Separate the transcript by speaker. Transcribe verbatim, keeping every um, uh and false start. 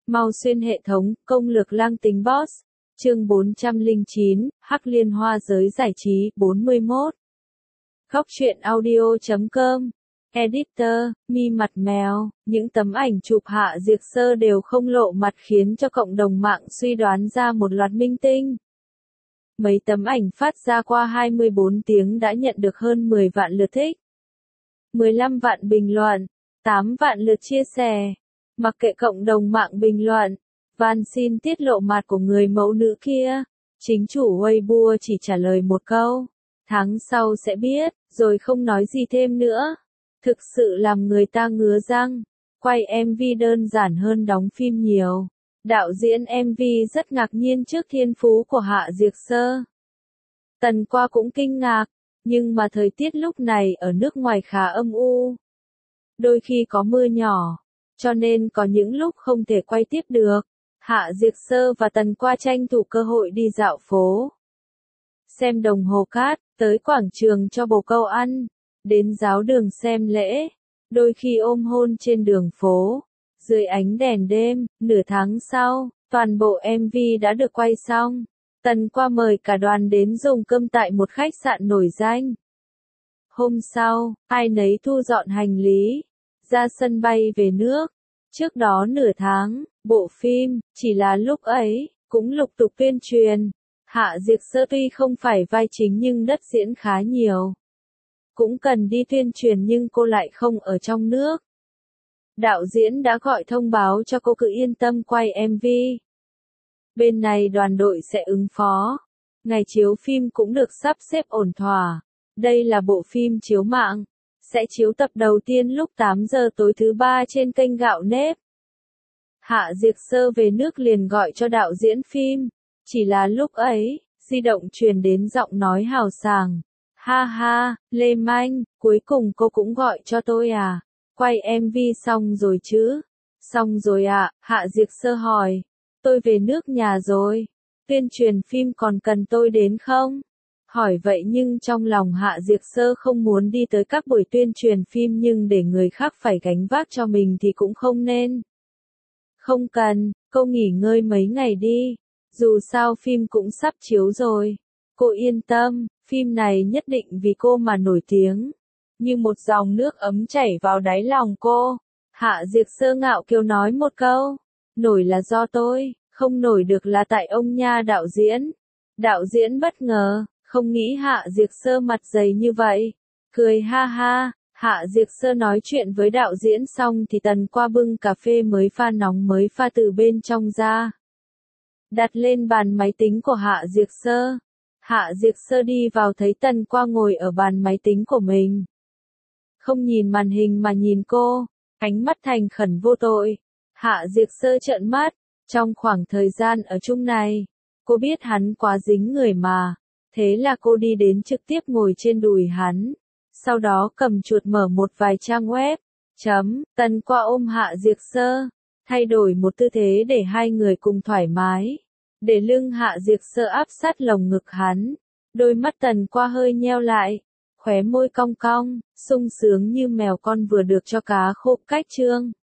Speaker 1: Mau xuyên hệ thống, công lược lang tính boss. Chương bốn trăm lẻ chín, Hắc Liên Hoa giới giải trí, bốn mươi mốt. Góc truyện audio chấm com. Editor, Mi Mặt Mèo, những tấm ảnh chụp Hạ Diệc Sơ đều không lộ mặt khiến cho cộng đồng mạng suy đoán ra một loạt minh tinh. Mấy tấm ảnh phát ra qua hai mươi bốn tiếng đã nhận được hơn mười vạn lượt thích, mười lăm vạn bình luận, tám vạn lượt chia sẻ. Mặc kệ cộng đồng mạng bình luận, van xin tiết lộ mặt của người mẫu nữ kia, chính chủ Weibo chỉ trả lời một câu, tháng sau sẽ biết, rồi không nói gì thêm nữa. Thực sự làm người ta ngứa răng. Quay em vê đơn giản hơn đóng phim nhiều. Đạo diễn em vê rất ngạc nhiên trước thiên phú của Hạ Diệc Sơ. Tần Qua cũng kinh ngạc, nhưng mà thời tiết lúc này ở nước ngoài khá âm u. Đôi khi có mưa nhỏ, cho nên có những lúc không thể quay tiếp được. Hạ Diệc Sơ và Tần Qua tranh thủ cơ hội đi dạo phố, xem đồng hồ cát, tới quảng trường cho bồ câu ăn, đến giáo đường xem lễ, đôi khi ôm hôn trên đường phố, dưới ánh đèn đêm. Nửa tháng sau, toàn bộ em vê đã được quay xong. Tần Qua mời cả đoàn đến dùng cơm tại một khách sạn nổi danh. Hôm sau, ai nấy thu dọn hành lý, ra sân bay về nước. Trước đó nửa tháng, bộ phim, chỉ là lúc ấy, cũng lục tục tuyên truyền. Hạ Diệc Sơ tuy không phải vai chính nhưng đất diễn khá nhiều. Cũng cần đi tuyên truyền nhưng cô lại không ở trong nước. Đạo diễn đã gọi thông báo cho cô cứ yên tâm quay em vê. Bên này đoàn đội sẽ ứng phó. Ngày chiếu phim cũng được sắp xếp ổn thỏa. Đây là bộ phim chiếu mạng. Sẽ chiếu tập đầu tiên lúc tám giờ tối thứ ba trên kênh Gạo Nếp. Hạ Diệc Sơ về nước liền gọi cho đạo diễn phim. Chỉ là lúc ấy, di động truyền đến giọng nói hào sảng. Ha ha, Lê Manh, cuối cùng cô cũng gọi cho tôi à? Quay em vê xong rồi chứ? Xong rồi ạ, à, Hạ Diệc Sơ hỏi. Tôi về nước nhà rồi. Tuyên truyền phim còn cần tôi đến không? Hỏi vậy nhưng trong lòng Hạ Diệc Sơ không muốn đi tới các buổi tuyên truyền phim nhưng để người khác phải gánh vác cho mình thì cũng không nên. Không cần, cô nghỉ ngơi mấy ngày đi. Dù sao phim cũng sắp chiếu rồi. Cô yên tâm, phim này nhất định vì cô mà nổi tiếng. Như một dòng nước ấm chảy vào đáy lòng cô. Hạ Diệc Sơ ngạo kiều nói một câu. Nổi là do tôi, không nổi được là tại ông nha đạo diễn. Đạo diễn bất ngờ, không nghĩ Hạ Diệc Sơ mặt dày như vậy. Cười ha ha, Hạ Diệc Sơ nói chuyện với đạo diễn xong thì Tần Qua bưng cà phê mới pha nóng mới pha từ bên trong ra. Đặt lên bàn máy tính của Hạ Diệc Sơ. Hạ Diệc Sơ đi vào thấy Tần Qua ngồi ở bàn máy tính của mình. Không nhìn màn hình mà nhìn cô, ánh mắt thành khẩn vô tội. Hạ Diệc Sơ trợn mắt, trong khoảng thời gian ở chung này, cô biết hắn quá dính người mà. Thế là cô đi đến trực tiếp ngồi trên đùi hắn. Sau đó cầm chuột mở một vài trang web. Chấm, Tần Qua ôm Hạ Diệc Sơ. Thay đổi một tư thế để hai người cùng thoải mái. Để lưng Hạ Diệc Sơ áp sát lồng ngực hắn. Đôi mắt Tần Qua hơi nheo lại. Khóe môi cong cong, sung sướng như mèo con vừa được cho cá khô cách trương.